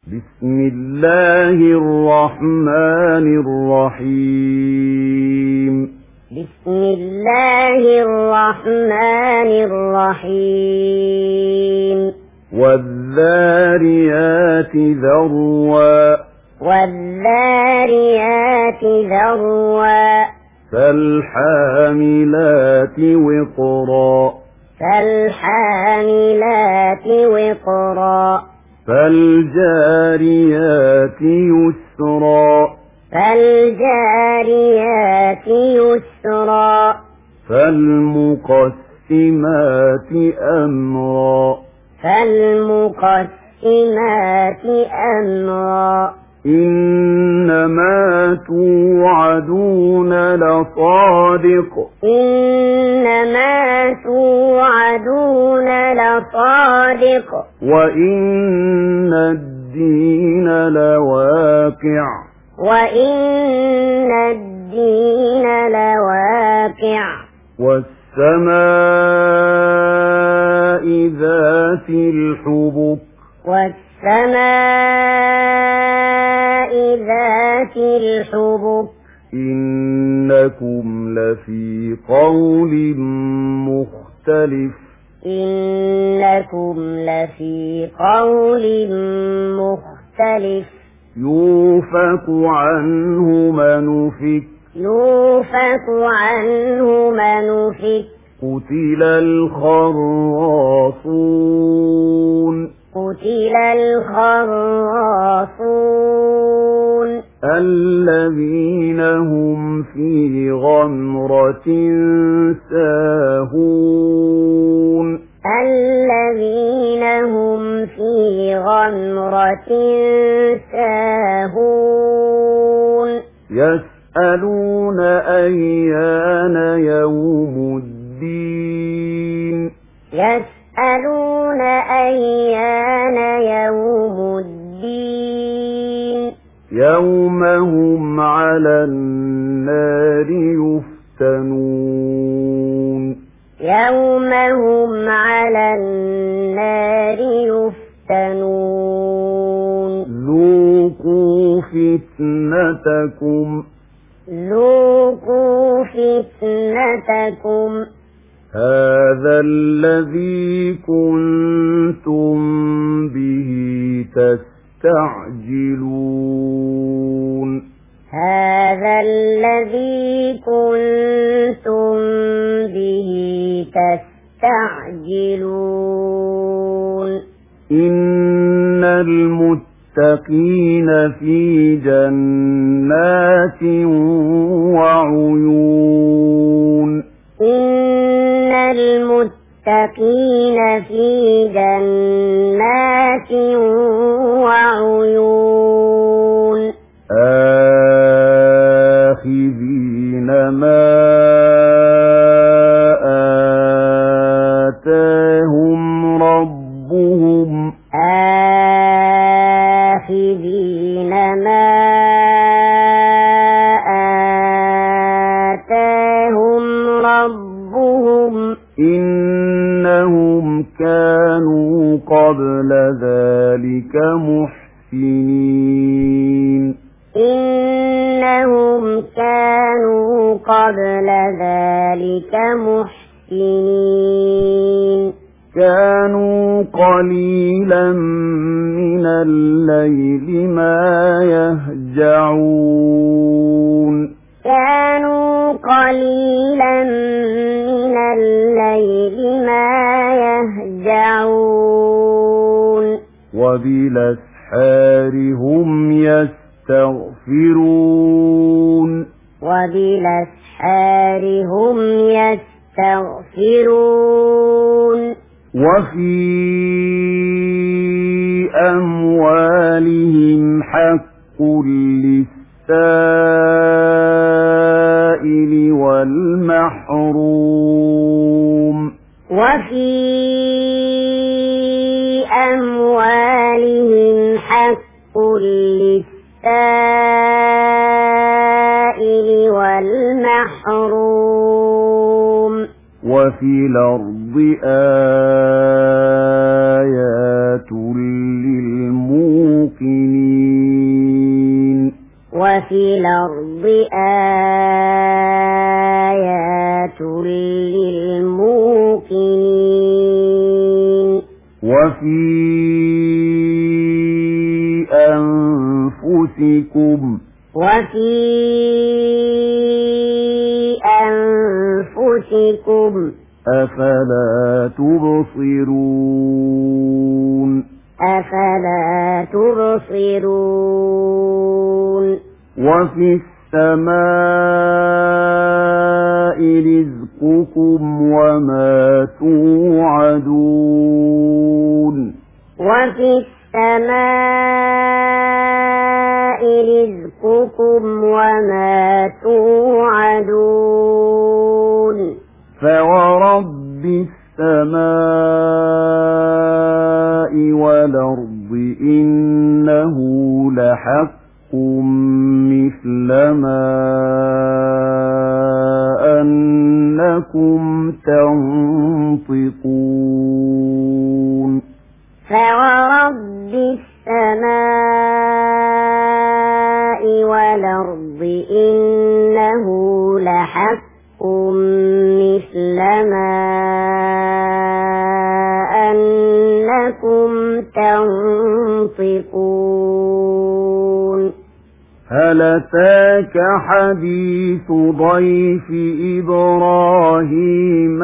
بسم الله الرحمن الرحيم. بسم الله الرحمن الرحيم. والذاريات ذروا. والذاريات ذروا. فالحاملات وقرا. فالحاملات وقرا. فالجاريات يسرا. فالجاريات يسرا. فالمقسمات أمرا. فالمقسمات أمرا. إنما توعدون لصادق. إنما توعدون لصادق. وإن الدين لواقع. وإن الدين لواقع. والسماء ذات الحبك. والسماء ذات الحبك. إنكم لفي قول مختلف. إنكم لفي قول مختلف. يوفك عنه من أفك. يوفك عنه من أفك. قتل الخراصون. قتل الخراصون. الذين هم في غمرة ساهون. الذين هم في غمرة ساهون. يسألون أيان يوم الدين. يسألون أيان يوم الدين. يوم هم على النار يفتنون. يوم هم على النار يفتنون. ذوقوا فتنتكم. ذوقوا فتنتكم. هذا الذي كنتم به تستعجلون. هذا الذي كنتم به تستعجلون. إن المتقين في جنات وعيون. إن المتقين في جنات وعيون. آخذين ما آتاهم ربهم. آخذين ما آتاهم ربهم. إنهم كانوا قبل ذلك محسنين. إنهم كانوا قبل ذلك محسنين. كانوا قليلا من الليل ما يهجعون. كانوا قليلا من الليل ما يهجعون. وبالأسحار هم يستغفرون. وبالأسحار هم يستغفرون. وفي أموالهم حق للسائل والمحروم. وفي أموالهم حق للسائل والمحروم. وفي الأرض آيات للموقنين. وفي الأرض آيات للموقنين وفي أنفسكم أفلا تبصرون وفي السماء رزقكم وما توعدون وفي السماء رزقكم وما توعدون فورب السماء والأرض إنه لحق مثل ما أنكم تنطقون فورب السماء والأرض إنه لحق مثل ما أنكم تنطقون هل أتاك حديث ضيف إبراهيم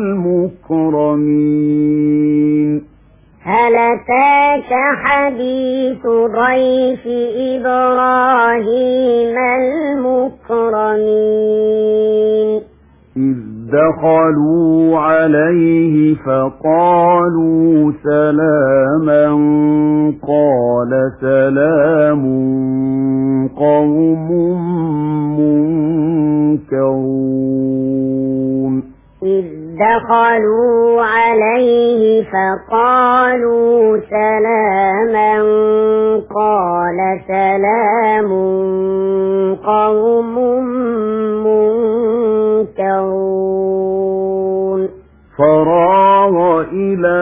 المكرمين هل أتاك حديث ضيف إبراهيم المكرمين إذ دخلوا عليه فقالوا سلاما قال سلام قوم منكرون إذ دخلوا عليه فقالوا سلاما قال سلام قوم منكرون فراغ إلى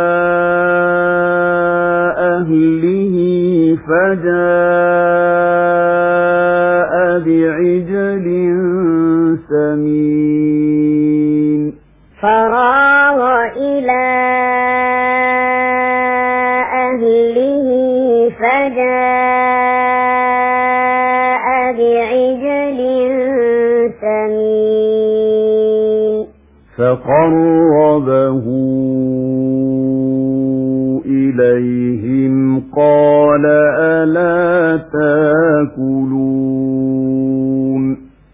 أهله فجاء بعجل سمين فراغ إلى أهله فجاء بعجل سمين فقربه إليهم قال ألا تاكلون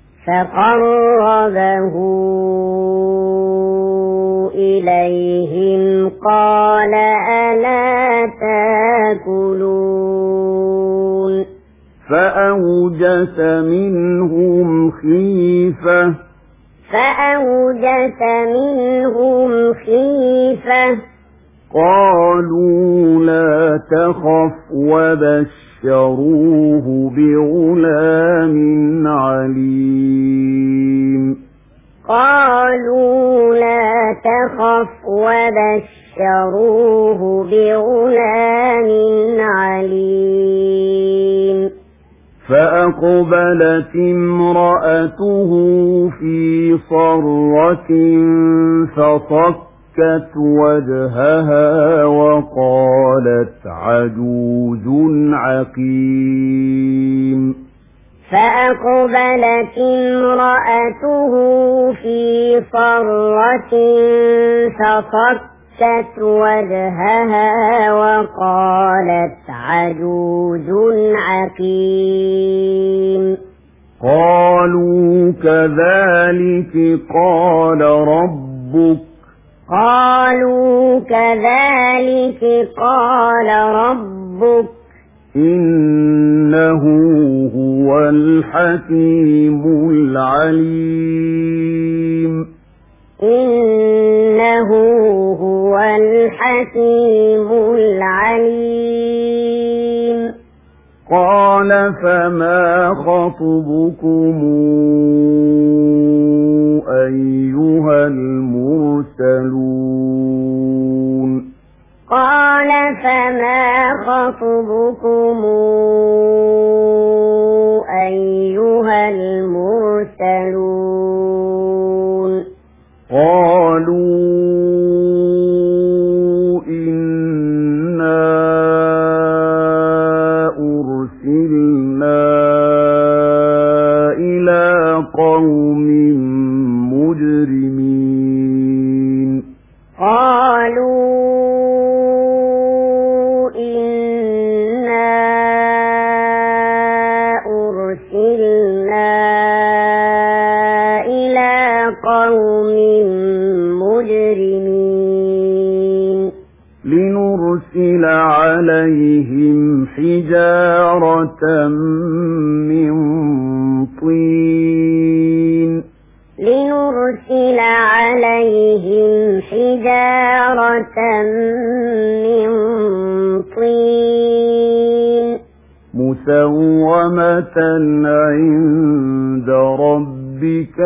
فقربه إليهم قال ألا تاكلون فأوجس منهم خيفة قالوا لا تخف وبشروه بغلام عليم قالوا لا تخف وبشروه بغلام عليم فأقبلت امرأته في صرة فصكت وجهها وقالت عجوز عقيم فأقبلت امرأته في صرة فصكت وجهها وقالت عجوز عقيم قالوا كذلك قال ربك إنه هو الحكيم العليم قال فما خطبكم أيها المرسلون قال فما خطبكم حجارة من طين لنرسل عليهم حجارة من طين مسومة عند ربك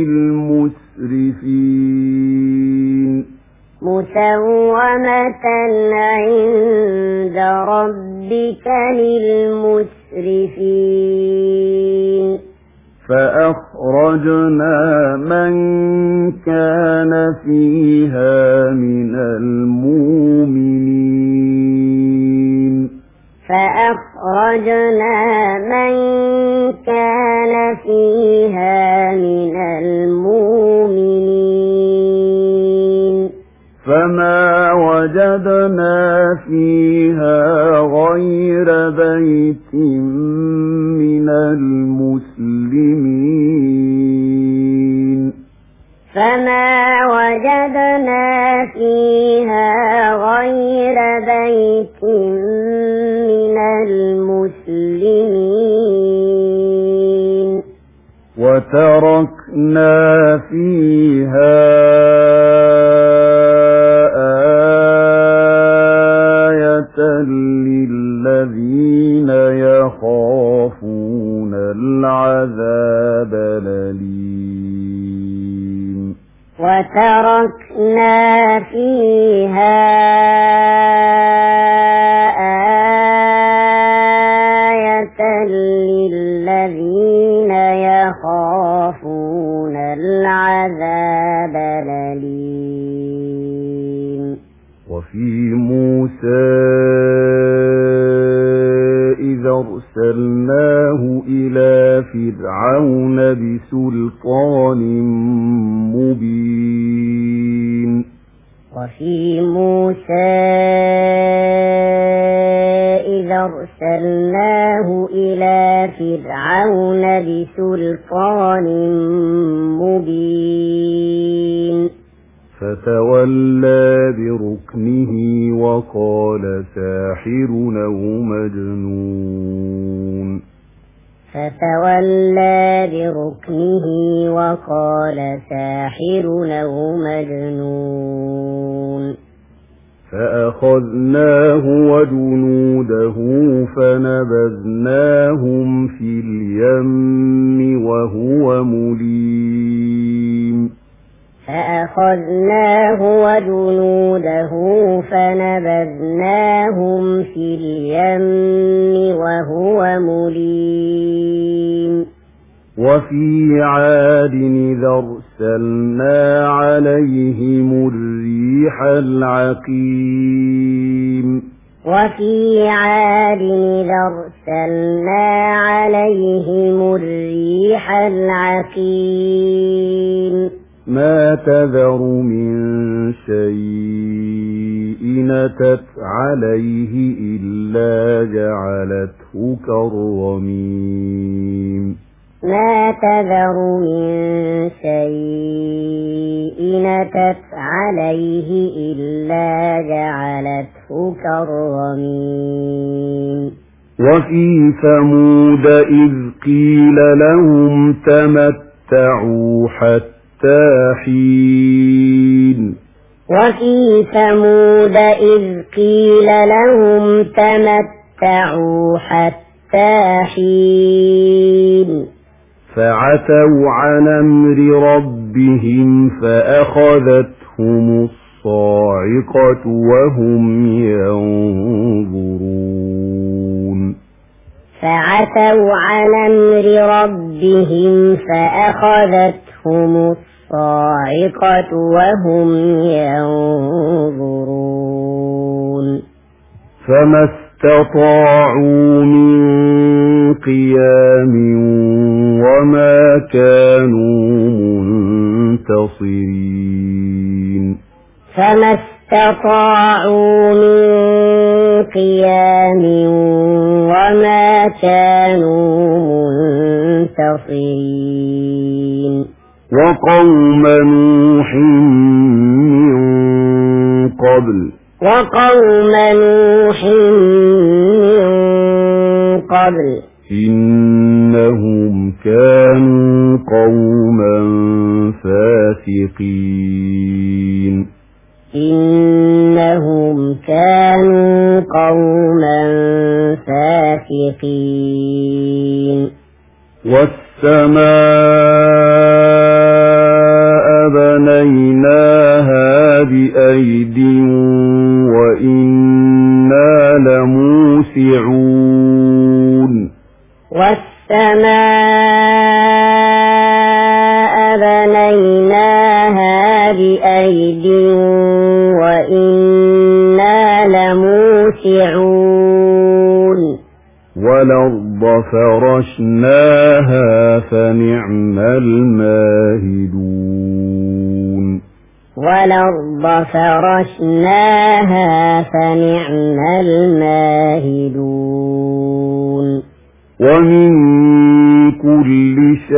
للمسرفين مسومة عند ربك للمسرفين فأخرجنا من كان فيها من المؤمنين فأخرجنا من كان فيها من المؤمنين فما وجدنا فيها غير بيت من المسلمين فما وجدنا فيها غير بيت من المسلمين وتركنا فيها للذين يخافون العذاب الأليم وتركنا فيها آية للذين يخافون العذاب الأليم وفي موسى إذا أرسلناه إلى فرعون بسلطان مبين وفي موسى إذا أرسلناه إلى فرعون بسلطان مبين فتولى بركنه وقال ساحر أو مجنون فتولى بركنه وقال ساحر أو مجنون فأخذناه وجنوده فنبذناهم في اليم وهو مليم فأخذناه وجنوده فنبذناهم في اليم وهو مليم وفي عاد إذا أرسلنا عليهم الريح العقيم وفي عاد إذا أرسلنا عليهم الريح العقيم ما تذر من شيء أتت عليه إلا جعلته كالرميم ما تذر من شيء أتت عليه إلا جعلته كالرميم وفي ثمود إذ قيل لهم تمتعوا حتى حين وفي ثمود إذ قيل لهم تمتعوا حتى حين فعتوا عن أمر ربهم فأخذتهم الصاعقة وهم ينظرون فعتوا عن أمر ربهم فأخذتهم الصاعقة وهم ينظرون فما استطاعوا من قيام وما كانوا منتصرين فما استطاعوا من قيام وما كانوا منتصرين وقوم نوح من قبل وقوم نوح من قبل إنهم كانوا قوما فاسقين إنهم كانوا قوما فاسقين والسماء بنيناها بأيد وإنا لموسعون والسماء بنيناها بأيد وإنا لموسعون والأرض فرشناها فنعم الماهدون والأرض فرشناها فنعم الماهدون ومن كل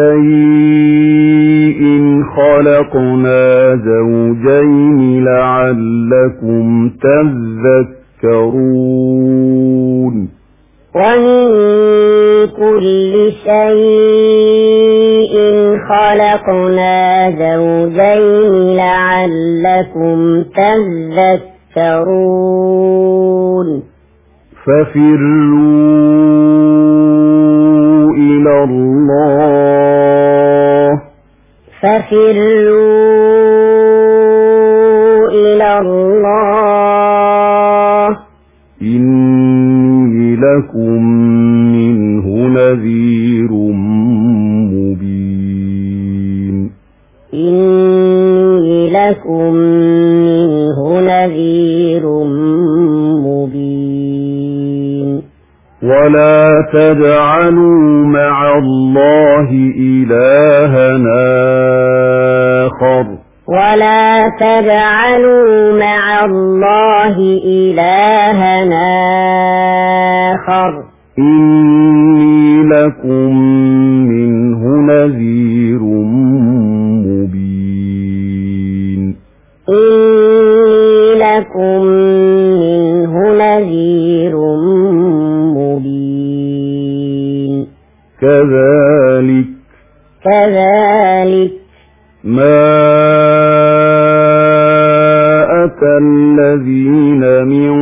شيء خلقنا زوجين لعلكم تذكرون ومن كل شيء خلقنا زوجين لعلكم تذكرون ففروا إلى الله ففروا إلى الله إني لكم منه نذير مبين إني لكم منه نذير مبين ولا تجعلوا مع الله إلها آخر ولا تجعلوا مع الله إلها آخر إني لكم منه نذير مبين إني لكم منه نذير مبين كذلك ما أتى الذين من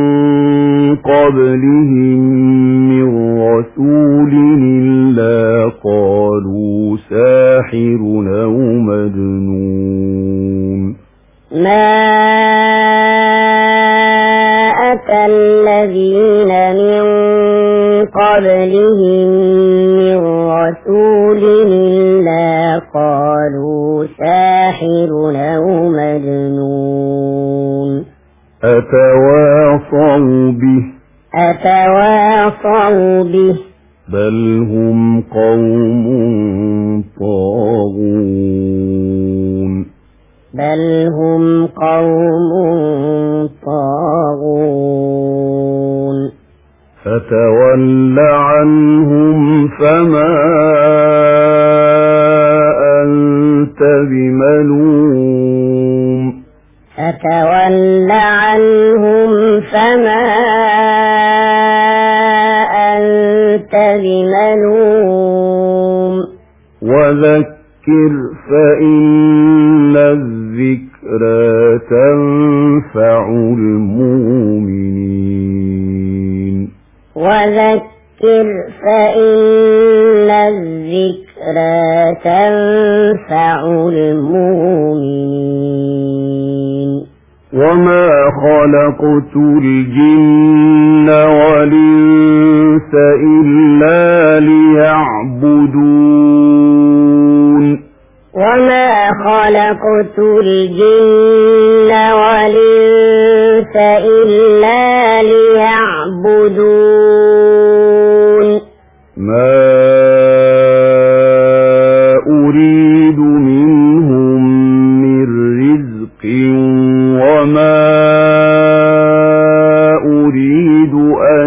قبلهم من رسول إلا قالوا ساحر أو مجنون ما أتى الذين من قبلهم من رسول إلا قالوا ساحر أو مجنون أتواصوا به بل هم قوم طاغون فتول عنهم فما أنت بملوم فتول عنهم فما أنت بملوم وذكر فإن الذكرى تنفع المؤمنين وذكر فإن الذكرى تنفع المؤمنين وما خلقت الجن والإنس إلا ليعبدون وما خلقت الجن والإنس إلا ليعبدون ما أريد منهم من رزق وما أريد أن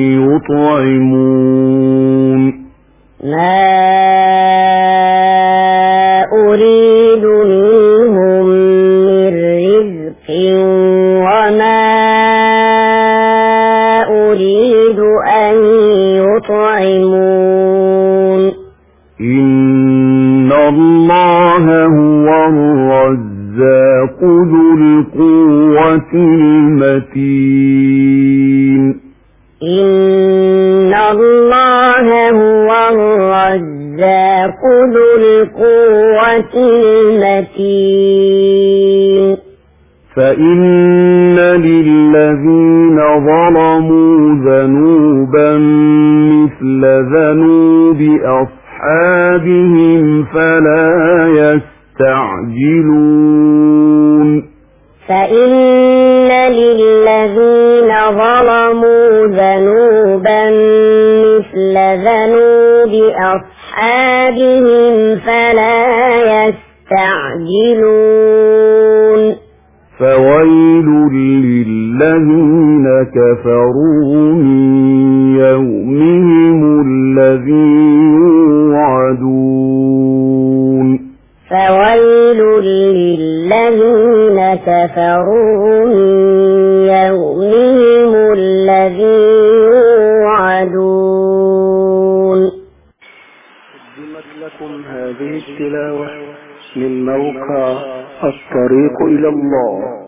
يطعمون ما أريد منهم من رزق وما أريد أن يطعمون إن الله هو الرزاق ذو القوة المتين إن الله هو الرزاق ذو القوة المتين فإن للذين ظلموا ذنوبا مثل ذنوب أصحابهم فلا يستعجلون فإن للذين ظلموا ذنوبا مثل ذنوب أصحابهم فلا يستعجلون فويل للذين كفروا من يومهم الذي يوعدون فويل للذين كفروا من يومهم الذي يوعدون. قدمت لكم هذه التلاوة من موقع الطريق إلى الله.